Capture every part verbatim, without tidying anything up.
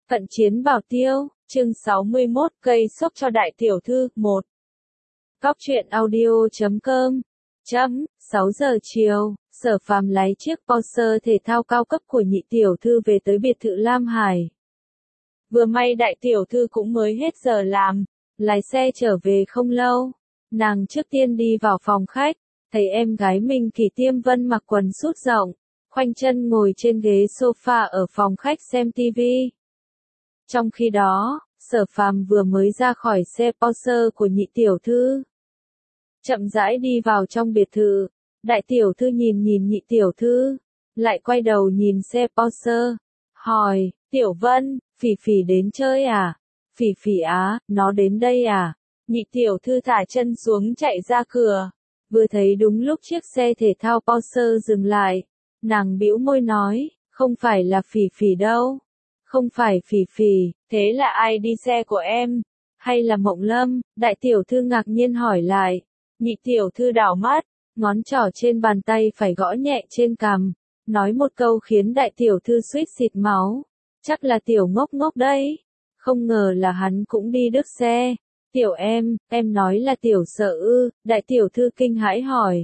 Cận chiến bảo tiêu, chương sáu mươi mốt, cây sốc cho đại tiểu thư, một. Cóc truyện audio chấm com. Chấm, sáu giờ chiều, Sở Phàm lái chiếc Porsche thể thao cao cấp của nhị tiểu thư về tới biệt thự Lam Hải. Vừa may đại tiểu thư cũng mới hết giờ làm, lái xe trở về không lâu. Nàng trước tiên đi vào phòng khách, thấy em gái mình Kỷ Tiêm Vân mặc quần sút rộng, khoanh chân ngồi trên ghế sofa ở phòng khách xem tivi. Trong khi đó, Sở Phàm vừa mới ra khỏi xe Porsche của nhị tiểu thư. Chậm rãi đi vào trong biệt thự, đại tiểu thư nhìn nhìn nhị tiểu thư, lại quay đầu nhìn xe Porsche, hỏi, Tiểu Vân, Phỉ Phỉ đến chơi à? Phỉ Phỉ á, nó đến đây à? Nhị tiểu thư thả chân xuống chạy ra cửa, vừa thấy đúng lúc chiếc xe thể thao Porsche dừng lại, nàng bĩu môi nói, không phải là Phỉ Phỉ đâu. Không phải Phỉ Phỉ, thế là ai đi xe của em? Hay là Mộng Lâm? Đại tiểu thư ngạc nhiên hỏi lại. Nhị tiểu thư đảo mắt, ngón trỏ trên bàn tay phải gõ nhẹ trên cằm, nói một câu khiến đại tiểu thư suýt xịt máu. Chắc là tiểu ngốc ngốc đấy. Không ngờ là hắn cũng đi đứt xe. Tiểu em, em nói là tiểu sợ ư? Đại tiểu thư kinh hãi hỏi.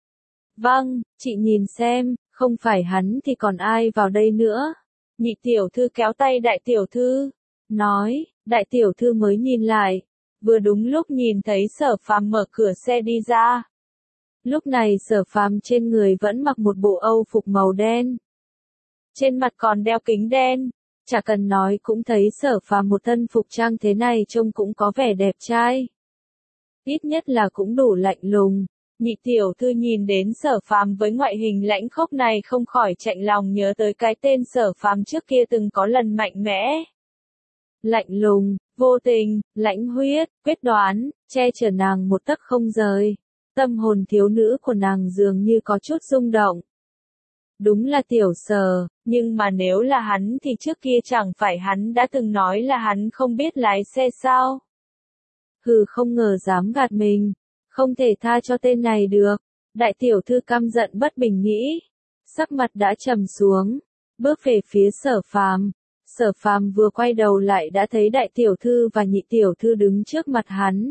Vâng, chị nhìn xem, không phải hắn thì còn ai vào đây nữa? Nhị tiểu thư kéo tay đại tiểu thư, nói, đại tiểu thư mới nhìn lại, vừa đúng lúc nhìn thấy Sở Phàm mở cửa xe đi ra. Lúc này Sở Phàm trên người vẫn mặc một bộ âu phục màu đen. Trên mặt còn đeo kính đen, chả cần nói cũng thấy Sở Phàm một thân phục trang thế này trông cũng có vẻ đẹp trai. Ít nhất là cũng đủ lạnh lùng. Nhị tiểu thư nhìn đến Sở Phàm với ngoại hình lãnh khốc này không khỏi chạnh lòng nhớ tới cái tên Sở Phàm trước kia từng có lần mạnh mẽ. Lạnh lùng, vô tình, lãnh huyết, quyết đoán, che chở nàng một tấc không rời. Tâm hồn thiếu nữ của nàng dường như có chút rung động. Đúng là tiểu Sở, nhưng mà nếu là hắn thì trước kia chẳng phải hắn đã từng nói là hắn không biết lái xe sao? Hừ, không ngờ dám gạt mình. Không thể tha cho tên này được. Đại tiểu thư căm giận bất bình nghĩ. Sắc mặt đã trầm xuống. Bước về phía Sở Phàm. Sở Phàm vừa quay đầu lại đã thấy đại tiểu thư và nhị tiểu thư đứng trước mặt hắn.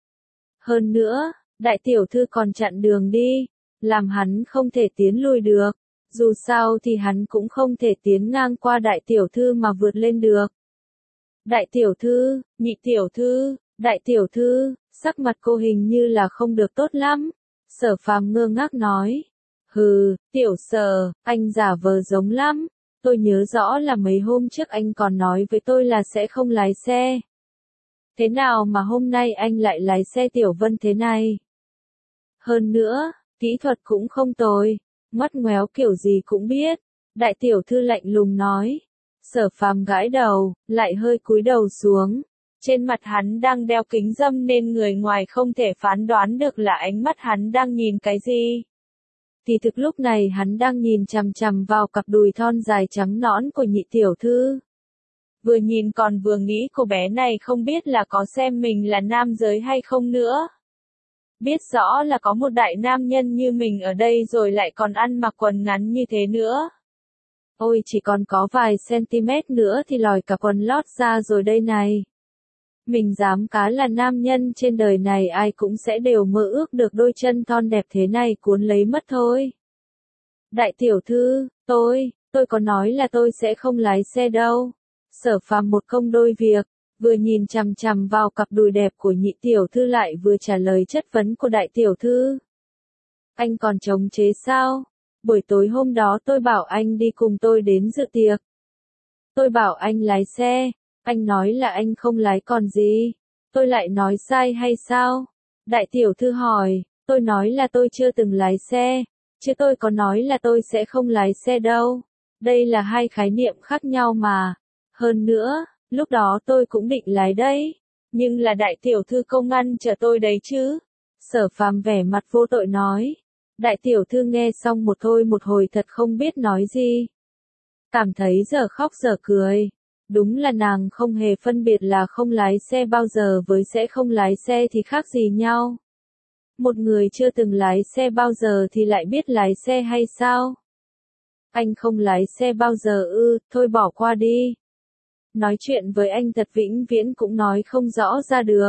Hơn nữa, đại tiểu thư còn chặn đường đi. Làm hắn không thể tiến lui được. Dù sao thì hắn cũng không thể tiến ngang qua đại tiểu thư mà vượt lên được. Đại tiểu thư, nhị tiểu thư, đại tiểu thư. Sắc mặt cô hình như là không được tốt lắm. Sở Phàm ngơ ngác nói. Hừ, tiểu Sở, anh giả vờ giống lắm. Tôi nhớ rõ là mấy hôm trước anh còn nói với tôi là sẽ không lái xe. Thế nào mà hôm nay anh lại lái xe Tiểu Vân thế này? Hơn nữa, kỹ thuật cũng không tồi. Mắt ngoéo kiểu gì cũng biết. Đại tiểu thư lạnh lùng nói. Sở Phàm gãi đầu, lại hơi cúi đầu xuống. Trên mặt hắn đang đeo kính râm nên người ngoài không thể phán đoán được là ánh mắt hắn đang nhìn cái gì. Thì thực lúc này hắn đang nhìn chằm chằm vào cặp đùi thon dài trắng nõn của nhị tiểu thư. Vừa nhìn còn vừa nghĩ cô bé này không biết là có xem mình là nam giới hay không nữa. Biết rõ là có một đại nam nhân như mình ở đây rồi lại còn ăn mặc quần ngắn như thế nữa. Ôi chỉ còn có vài centimet nữa thì lòi cả quần lót ra rồi đây này. Mình dám cá là nam nhân trên đời này ai cũng sẽ đều mơ ước được đôi chân thon đẹp thế này cuốn lấy mất thôi. Đại tiểu thư, tôi, tôi có nói là tôi sẽ không lái xe đâu. Sở Phàm một công đôi việc, vừa nhìn chằm chằm vào cặp đùi đẹp của nhị tiểu thư lại vừa trả lời chất vấn của đại tiểu thư. Anh còn chống chế sao? Buổi tối hôm đó tôi bảo anh đi cùng tôi đến dự tiệc. Tôi bảo anh lái xe. Anh nói là anh không lái còn gì. Tôi lại nói sai hay sao? Đại tiểu thư hỏi, tôi nói là tôi chưa từng lái xe, chứ tôi có nói là tôi sẽ không lái xe đâu. Đây là hai khái niệm khác nhau mà. Hơn nữa, lúc đó tôi cũng định lái đấy. Nhưng là đại tiểu thư công ngăn chờ tôi đấy chứ. Sở Phàm vẻ mặt vô tội nói. Đại tiểu thư nghe xong một thôi một hồi thật không biết nói gì. Cảm thấy giờ khóc giờ cười. Đúng là nàng không hề phân biệt là không lái xe bao giờ với sẽ không lái xe thì khác gì nhau. Một người chưa từng lái xe bao giờ thì lại biết lái xe hay sao? Anh không lái xe bao giờ ư, thôi bỏ qua đi. nói chuyện với anh thật vĩnh viễn cũng nói không rõ ra được.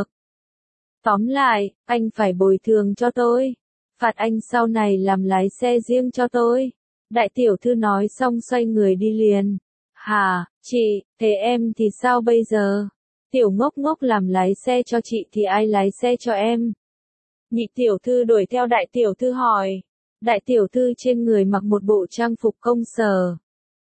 Tóm lại, anh phải bồi thường cho tôi. Phạt anh sau này làm lái xe riêng cho tôi. Đại tiểu thư nói xong xoay người đi liền. Hả, chị, thế em thì sao bây giờ? Tiểu ngốc ngốc làm lái xe cho chị thì ai lái xe cho em? Nhị tiểu thư đuổi theo đại tiểu thư hỏi. Đại tiểu thư trên người mặc một bộ trang phục công sở.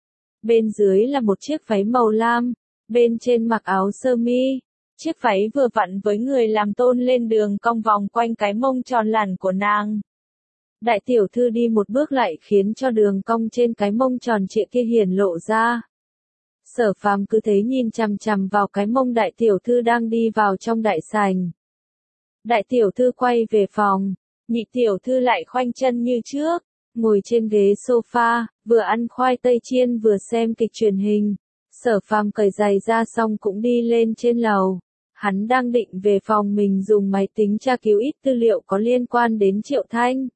Bên dưới là một chiếc váy màu lam, bên trên mặc áo sơ mi. Chiếc váy vừa vặn với người làm tôn lên đường cong vòng quanh cái mông tròn lẳn của nàng. Đại tiểu thư đi một bước lại khiến cho đường cong trên cái mông tròn trịa kia hiển lộ ra. Sở Phàm cứ thế nhìn chằm chằm vào cái mông đại tiểu thư đang đi vào trong đại sảnh. Đại tiểu thư quay về phòng, nhị tiểu thư lại khoanh chân như trước, ngồi trên ghế sofa, vừa ăn khoai tây chiên vừa xem kịch truyền hình. Sở Phàm cởi giày ra xong cũng đi lên trên lầu. Hắn đang định về phòng mình dùng máy tính tra cứu ít tư liệu có liên quan đến Triệu Thanh.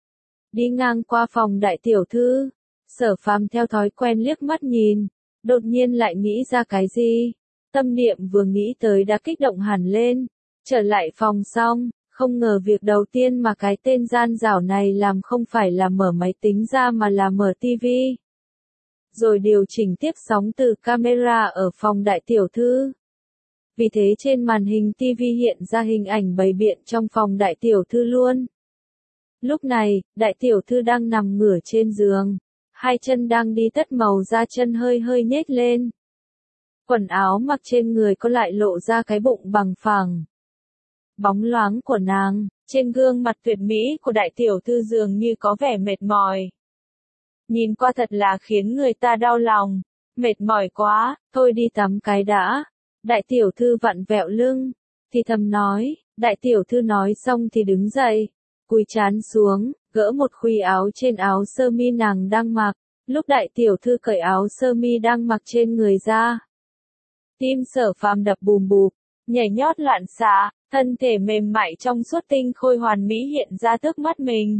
Đi ngang qua phòng đại tiểu thư, Sở Phàm theo thói quen liếc mắt nhìn, đột nhiên lại nghĩ ra cái gì. Tâm niệm vừa nghĩ tới đã kích động hẳn lên. Trở lại phòng xong, không ngờ việc đầu tiên mà cái tên gian dảo này làm không phải là mở máy tính ra mà là mở tivi. Rồi điều chỉnh tiếp sóng từ camera ở phòng đại tiểu thư. Vì thế trên màn hình tivi hiện ra hình ảnh bày biện trong phòng đại tiểu thư luôn. Lúc này, đại tiểu thư đang nằm ngửa trên giường. Hai chân đang đi tất màu da chân hơi hơi nhếch lên. Quần áo mặc trên người có lại lộ ra cái bụng bằng phẳng. Bóng loáng của nàng, trên gương mặt tuyệt mỹ của đại tiểu thư dường như có vẻ mệt mỏi. Nhìn qua thật là khiến người ta đau lòng. Mệt mỏi quá, thôi đi tắm cái đã. Đại tiểu thư vặn vẹo lưng, thì thầm nói. Đại tiểu thư nói xong thì đứng dậy, cúi trán xuống, gỡ một khuy áo trên áo sơ mi nàng đang mặc. Lúc đại tiểu thư cởi áo sơ mi đang mặc trên người ra, tim Sở Phàm đập bùm bụp, nhảy nhót loạn xạ, thân thể mềm mại trong suốt tinh khôi hoàn mỹ hiện ra trước mắt mình.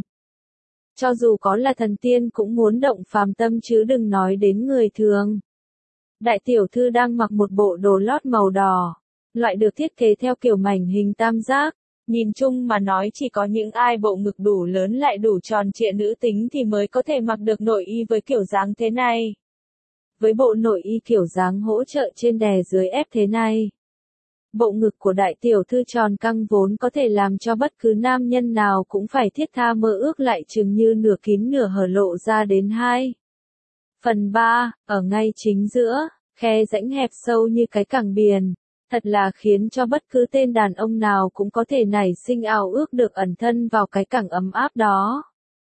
Cho dù có là thần tiên cũng muốn động phàm tâm chứ đừng nói đến người thường. Đại tiểu thư đang mặc một bộ đồ lót màu đỏ, loại được thiết kế theo kiểu mảnh hình tam giác. Nhìn chung mà nói chỉ có những ai bộ ngực đủ lớn lại đủ tròn trịa nữ tính thì mới có thể mặc được nội y với kiểu dáng thế này. Với bộ nội y kiểu dáng hỗ trợ trên đè dưới ép thế này, bộ ngực của đại tiểu thư tròn căng vốn có thể làm cho bất cứ nam nhân nào cũng phải thiết tha mơ ước lại chừng như nửa kín nửa hở lộ ra đến hai. Phần ba, ở ngay chính giữa, khe rãnh hẹp sâu như cái cảng biển. Thật là khiến cho bất cứ tên đàn ông nào cũng có thể nảy sinh ao ước được ẩn thân vào cái cảng ấm áp đó.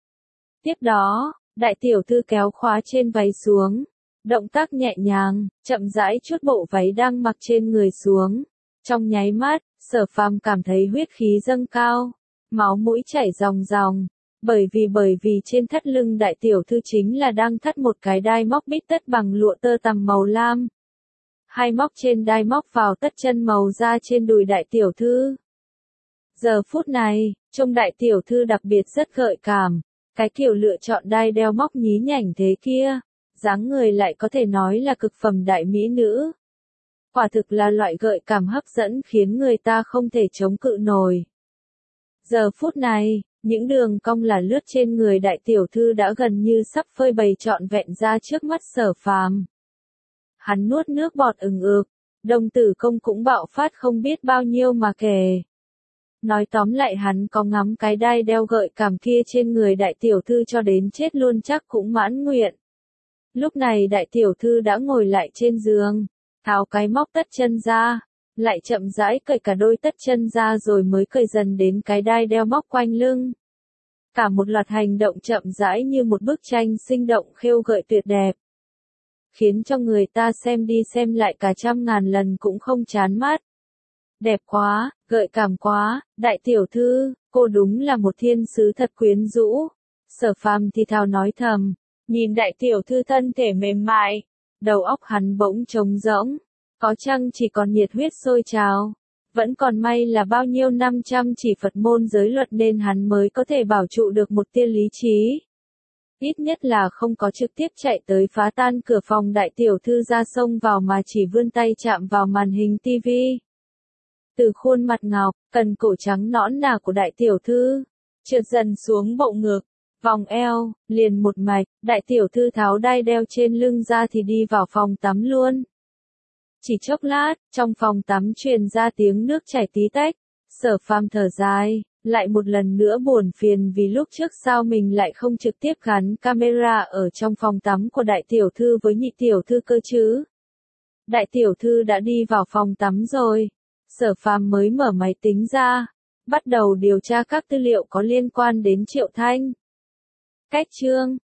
Tiếp đó, đại tiểu thư kéo khóa trên váy xuống. Động tác nhẹ nhàng, chậm rãi chuốt bộ váy đang mặc trên người xuống. Trong nháy mắt, Sở Phàm cảm thấy huyết khí dâng cao, máu mũi chảy ròng ròng. Bởi vì bởi vì trên thắt lưng đại tiểu thư chính là đang thắt một cái đai móc bít tất bằng lụa tơ tằm màu lam. Hai móc trên đai móc vào tất chân màu da trên đùi đại tiểu thư. Giờ phút này, trông đại tiểu thư đặc biệt rất gợi cảm. Cái kiểu lựa chọn đai đeo móc nhí nhảnh thế kia, dáng người lại có thể nói là cực phẩm đại mỹ nữ. Quả thực là loại gợi cảm hấp dẫn khiến người ta không thể chống cự nổi. Giờ phút này, những đường cong là lướt trên người đại tiểu thư đã gần như sắp phơi bày trọn vẹn ra trước mắt Sở Phàm. Hắn nuốt nước bọt ừng ực, đồng tử công cũng bạo phát không biết bao nhiêu mà kể. Nói tóm lại hắn có ngắm cái đai đeo gợi cảm kia trên người đại tiểu thư cho đến chết luôn chắc cũng mãn nguyện. Lúc này đại tiểu thư đã ngồi lại trên giường, tháo cái móc tất chân ra, lại chậm rãi cởi cả đôi tất chân ra rồi mới cởi dần đến cái đai đeo móc quanh lưng. Cả một loạt hành động chậm rãi như một bức tranh sinh động khêu gợi tuyệt đẹp, khiến cho người ta xem đi xem lại cả trăm ngàn lần cũng không chán mắt. Đẹp quá, gợi cảm quá, đại tiểu thư, cô đúng là một thiên sứ thật quyến rũ. Sở Phàm thì thào nói thầm, nhìn đại tiểu thư thân thể mềm mại, đầu óc hắn bỗng trống rỗng, có chăng chỉ còn nhiệt huyết sôi trào. Vẫn còn may là bao nhiêu năm chăm chỉ Phật môn giới luật nên hắn mới có thể bảo trụ được một tia lý trí. Ít nhất là không có trực tiếp chạy tới phá tan cửa phòng đại tiểu thư ra xông vào mà chỉ vươn tay chạm vào màn hình tivi. Từ khuôn mặt ngọc, cần cổ trắng nõn nà của đại tiểu thư, trượt dần xuống bộ ngực, vòng eo, liền một mạch, đại tiểu thư tháo đai đeo trên lưng ra thì đi vào phòng tắm luôn. Chỉ chốc lát, trong phòng tắm truyền ra tiếng nước chảy tí tách, Sở Phàm thở dài, lại một lần nữa buồn phiền vì lúc trước sao mình lại không trực tiếp gắn camera ở trong phòng tắm của đại tiểu thư với nhị tiểu thư cơ chứ. Đại tiểu thư đã đi vào phòng tắm rồi. Sở Phàm mới mở máy tính ra, bắt đầu điều tra các tư liệu có liên quan đến Triệu Thanh. Cách chương